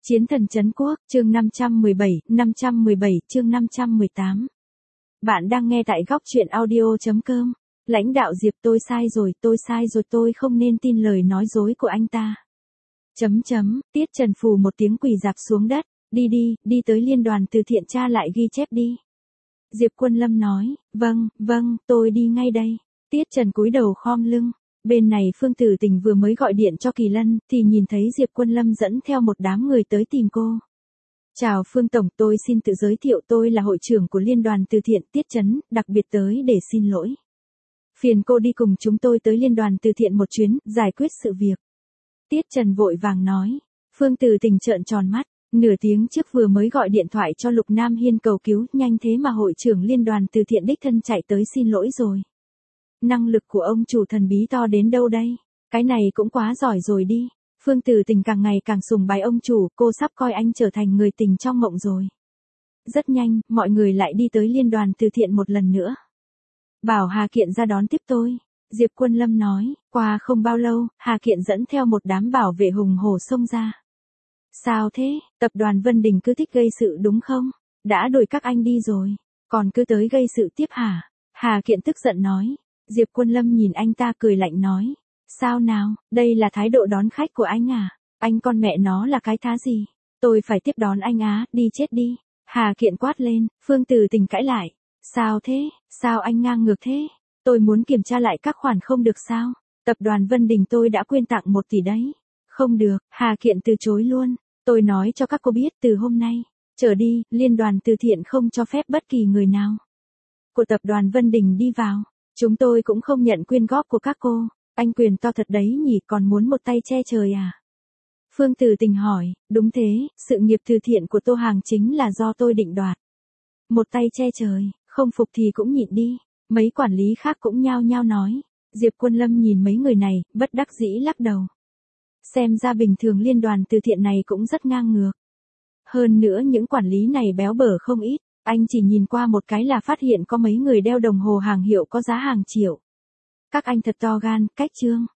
Chiến thần trấn quốc, chương 517 chương 518. Bạn đang nghe tại góc truyện audio.com. Lãnh đạo Diệp, tôi sai rồi, tôi không nên tin lời nói dối của anh ta. Tiết Trần phù một tiếng quỳ dạp xuống đất, đi tới liên đoàn từ thiện tra lại ghi chép đi. Diệp Quân Lâm nói, vâng, tôi đi ngay đây. Tiết Trần cúi đầu khom lưng. Bên này Phương Tử Tình vừa mới gọi điện cho Kỳ Lân, thì nhìn thấy Diệp Quân Lâm dẫn theo một đám người tới tìm cô. Chào Phương Tổng, tôi xin tự giới thiệu, tôi là hội trưởng của Liên đoàn Từ thiện Tiết Trấn, đặc biệt tới để xin lỗi. Phiền cô đi cùng chúng tôi tới Liên đoàn Từ thiện một chuyến, giải quyết sự việc. Tiết Trần vội vàng nói. Phương Tử Tình trợn tròn mắt, nửa tiếng trước vừa mới gọi điện thoại cho Lục Nam Hiên cầu cứu, nhanh thế mà hội trưởng Liên đoàn Từ thiện đích thân chạy tới xin lỗi rồi. Năng lực của ông chủ thần bí to đến đâu đây? Cái này cũng quá giỏi rồi đi. Phương Tử Tình càng ngày càng sùng bái ông chủ, cô sắp coi anh trở thành người tình trong mộng rồi. Rất nhanh, mọi người lại đi tới Liên đoàn Từ thiện một lần nữa. Bảo Hà Kiện ra đón tiếp tôi. Diệp Quân Lâm nói, qua không bao lâu, Hà Kiện dẫn theo một đám bảo vệ hùng hổ xông ra. Sao thế, tập đoàn Vân Đình cứ thích gây sự đúng không? Đã đuổi các anh đi rồi, còn cứ tới gây sự tiếp hả? Hà Kiện tức giận nói. Diệp Quân Lâm nhìn anh ta cười lạnh nói. Sao nào, đây là thái độ đón khách của anh à? Anh con mẹ nó là cái thá gì? Tôi phải tiếp đón anh á, đi chết đi. Hà Kiện quát lên, Phương Tử Tình cãi lại. Sao thế, sao anh ngang ngược thế? Tôi muốn kiểm tra lại các khoản không được sao? Tập đoàn Vân Đình tôi đã quyên tặng 1 tỷ đấy. Không được, Hà Kiện từ chối luôn. Tôi nói cho các cô biết từ hôm nay trở đi, Liên đoàn Từ thiện không cho phép bất kỳ người nào của tập đoàn Vân Đình đi vào. Chúng tôi cũng không nhận quyên góp của các cô. Anh quyền to thật đấy nhỉ, còn muốn một tay che trời à? Phương Tử Tình hỏi, đúng thế, sự nghiệp từ thiện của Tô Hàng chính là do tôi định đoạt. Một tay che trời, không phục thì cũng nhịn đi. Mấy quản lý khác cũng nhao nhao nói. Diệp Quân Lâm nhìn mấy người này, bất đắc dĩ lắc đầu. Xem ra bình thường Liên đoàn Từ thiện này cũng rất ngang ngược. Hơn nữa những quản lý này béo bở không ít. Anh chỉ nhìn qua một cái là phát hiện có mấy người đeo đồng hồ hàng hiệu có giá hàng triệu. Các anh thật to gan, cách trương.